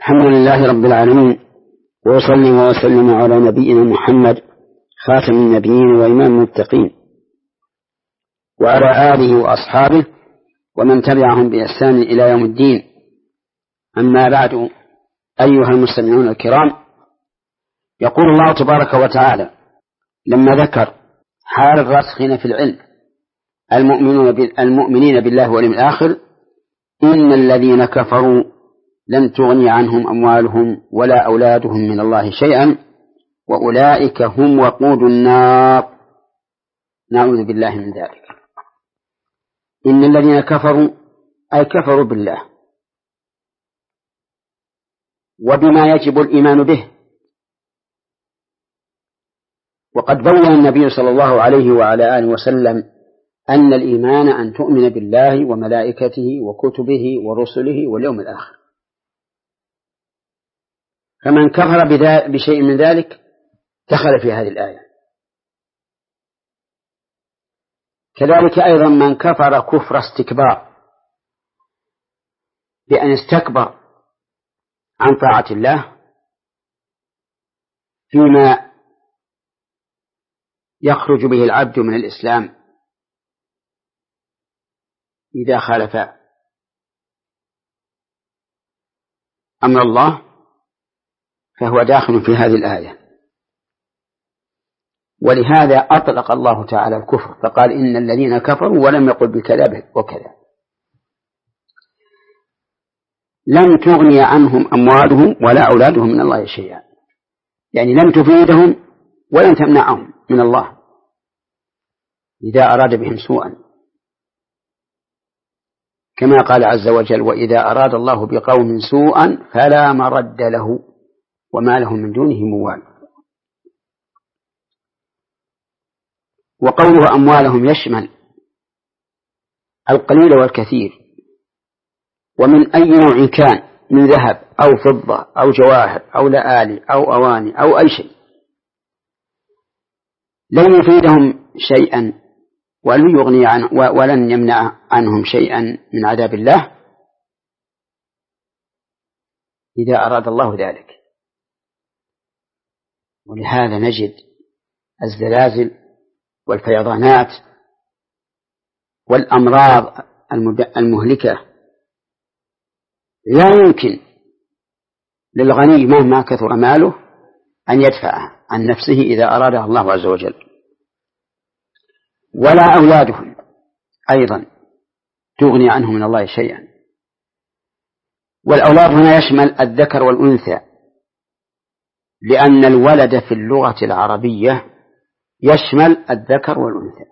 الحمد لله رب العالمين، وصلى وسلم على نبينا محمد خاتم النبيين وإمام المتقين، وعلى آله وأصحابه ومن تبعهم بإحسان إلى يوم الدين. أما بعد، أيها المستمعون الكرام، يقول الله تبارك وتعالى لما ذكر حال الراسخين في العلم المؤمنين بالله واليوم الآخر: إن الذين كفروا لن تغني عنهم أموالهم ولا أولادهم من الله شيئا وأولئك هم وقود النار. نعوذ بالله من ذلك. إن الذين كفروا أي كفروا بالله وبما يجب الإيمان به. وقد بين النبي صلى الله عليه وعلى آله وسلم أن الإيمان أن تؤمن بالله وملائكته وكتبه ورسله واليوم الآخر. فمن كفر بشيء من ذلك دخل في هذه الآية. كذلك أيضا من كفر كفر استكبار، بأن استكبر عن طاعة الله فيما يخرج به العبد من الإسلام إذا خالف أمر الله، فهو داخل في هذه الآية. ولهذا أطلق الله تعالى الكفر فقال: إن الذين كفروا، ولم يقل بكذا وكذا. لم تغني عنهم أموالهم ولا أولادهم من الله شيئا، يعني لم تفيدهم ولن تمنعهم من الله إذا أراد بهم سوءا، كما قال عز وجل: وإذا أراد الله بقوم سوءا فلا مرد له وما لهم من دونه موال. وقوله أموالهم يشمل القليل والكثير، ومن أي نوع كان من ذهب أو فضة أو جواهر أو لآلي أو أواني أو أي شيء، لن يفيدهم شيئا ولن يمنع عنهم شيئا من عذاب الله إذا أراد الله ذلك. ولهذا نجد الزلازل والفيضانات والأمراض المهلكة لا يمكن للغني مهما كثر ماله أن يدفعها عن نفسه إذا أرادها الله عز وجل. ولا أولادهم أيضا تغني عنهم من الله شيئا. والأولاد هنا يشمل الذكر والأنثى، لأن الولد في اللغة العربية يشمل الذكر والأنثى.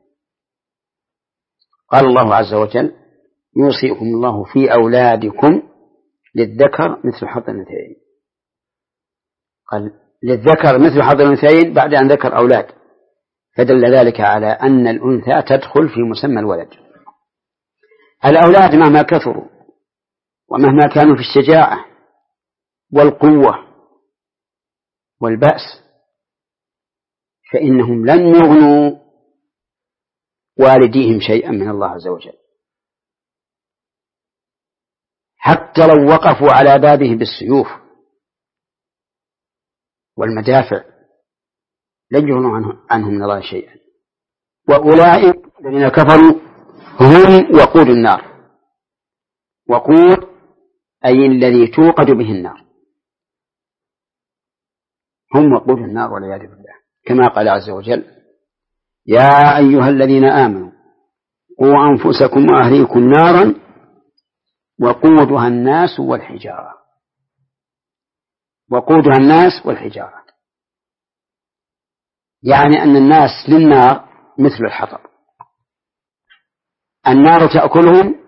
قال الله عز وجل: يوصيكم الله في أولادكم للذكر مثل حظ الأنثيين. قال للذكر مثل حظ الأنثيين بعد أن ذكر أولاد، فدل ذلك على أن الأنثى تدخل في مسمى الولد. الأولاد مهما كثروا ومهما كانوا في الشجاعة والقوة والبأس فإنهم لن يغنوا والديهم شيئا من الله عز وجل، حتى لو وقفوا على بابه بالسيوف والمدافع لن يغنوا عنهم من الله شيئا. وأولئك الذين كفروا هم وقود النار. وقود أي الذي توقد به النار، هم وقود النار والعياذ بالله، كما قال عز وجل: يا أيها الذين آمنوا قوا أنفسكم وأهليكم نارا وقودها الناس والحجارة. وقودها الناس والحجارة يعني أن الناس للنار مثل الحطب، النار تأكلهم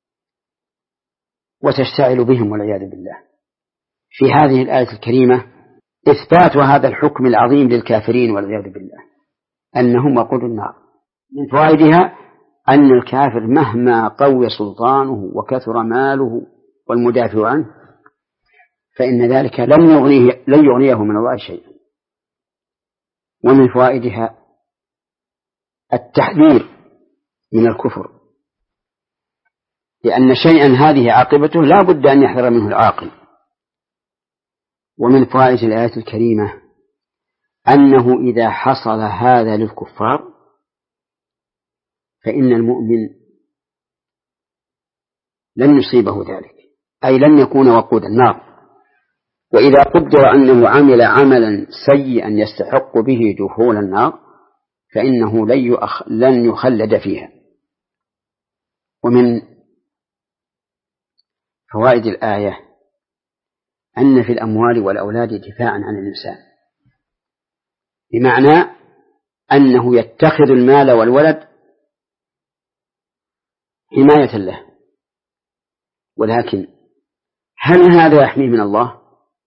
وتشتعل بهم والعياذ بالله. في هذه الآية الكريمة إثبات هذا الحكم العظيم للكافرين والعياذ بالله، أنهم وقود النار. من فوائدها أن الكافر مهما قوي سلطانه وكثر ماله والمدافع عنه فإن ذلك لن يغنيه من الله شيئا. ومن فوائدها التحذير من الكفر، لأن شيئا هذه عاقبته لا بد أن يحذر منه العاقل. ومن فوائد الآية الكريمة أنه إذا حصل هذا للكفار فإن المؤمن لن يصيبه ذلك، أي لن يكون وقود النار. وإذا قدر أنه عمل عملا سيئا يستحق به دخول النار فإنه لن يخلد فيها. ومن فوائد الآية أن في الأموال والأولاد دفاعا عن الإنسان، بمعنى أنه يتخذ المال والولد حماية له. ولكن هل هذا يحميه من الله؟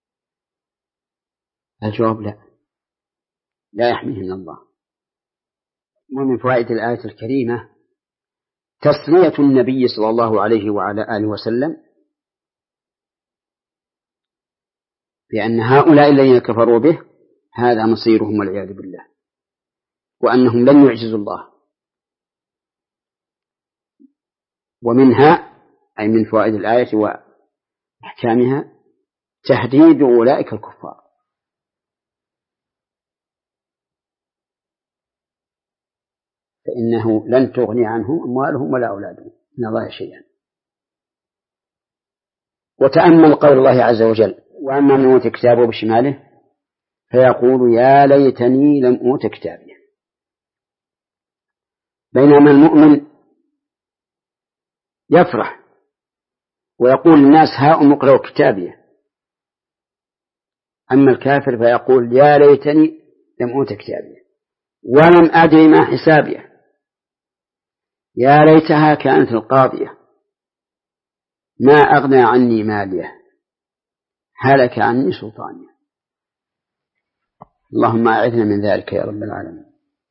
الجواب لا يحميه من الله. ومن فوائد الآية الكريمة تسلية النبي صلى الله عليه وعلى آله وسلم بأن هؤلاء الذين كفروا به هذا مصيرهم والعياذ بالله، وأنهم لن يعجزوا الله. ومنها أي من فوائد الآية وأحكامها تهديد أولئك الكفار، فإنه لن تغني عنهم أموالهم ولا أولادهم من الله شيئا. وتأمل قول الله عز وجل: وأما من أوتي كتابه بشماله فيقول يا ليتني لم أوت كتابي. بينما المؤمن يفرح ويقول للناس هاؤم اقرأوا كتابي، أما الكافر فيقول يا ليتني لم أوت كتابي ولم أدري ما حسابي، يا ليتها كانت القاضية ما أغنى عني ماليه هلك عني سلطاني. اللهم أعذنا من ذلك يا رب العالمين.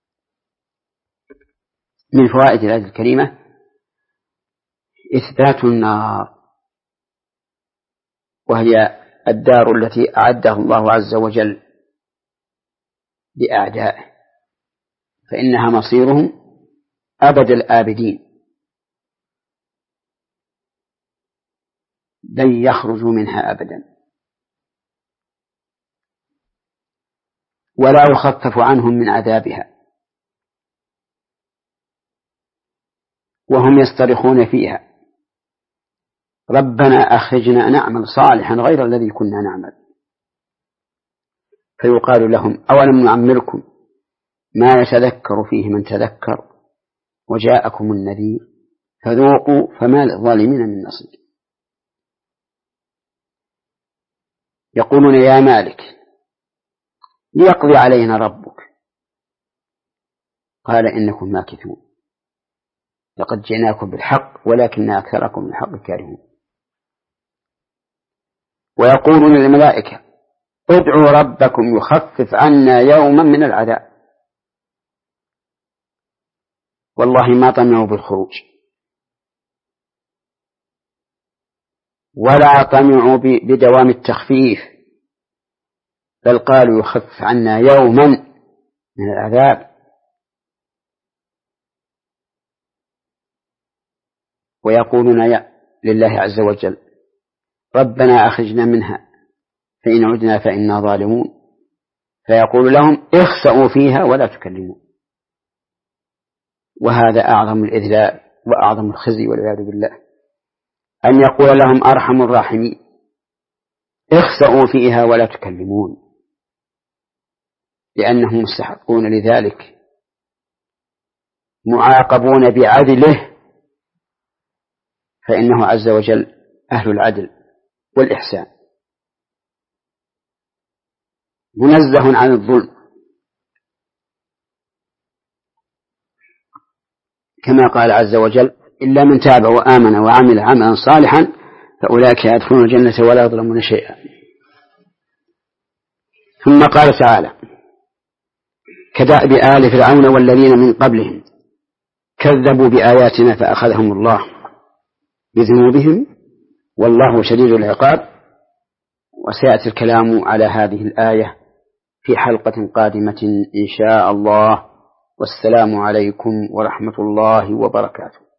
من فوائد الآية الكريمة إثبات النار، وهي الدار التي أعدها الله عز وجل لأعدائه، فإنها مصيرهم أبد الآبدين، لن يخرجوا منها أبدا، ولا يخفف عنهم من عذابها، وهم يصطرخون فيها ربنا أخرجنا نعمل صالحا غير الذي كنا نعمل، فيقال لهم أولم نعمركم ما يتذكر فيه من تذكر وجاءكم النذير فذوقوا فما للظالمين من نصير. يقولون يا مالك ليقضي علينا ربك، قال إنكم ماكثون لقد جئناكم بالحق ولكن أكثركم الحق كارهون. ويقولون للملائكة ادعوا ربكم يخفف عنا يوما من العذاب، والله ما طمعوا بالخروج ولا طمعوا بدوام التخفيف، بل قالوا يخفف عنا يوما من العذاب. ويقولون لله عز وجل ربنا أخرجنا منها فإن عدنا فإنا ظالمون، فيقول لهم اخسأوا فيها ولا تكلمون. وهذا أعظم الإذلال وأعظم الخزي والعياذ بالله، أن يقول لهم أرحم الراحمين اخسأوا فيها ولا تكلمون، لأنهم مستحقون لذلك معاقبون بعدله، فإنه عز وجل أهل العدل والإحسان منزه عن الظلم، كما قال عز وجل إلا من تاب وآمن وعمل عملا صالحا فأولئك يدخلون الجنة ولا يظلمون شيئا. ثم قال تعالى كدأب آل فرعون والذين من قبلهم كذبوا بآياتنا فأخذهم الله بذنوبهم والله شديد العقاب. وسيأتي الكلام على هذه الآية في حلقة قادمة إن شاء الله، والسلام عليكم ورحمة الله وبركاته.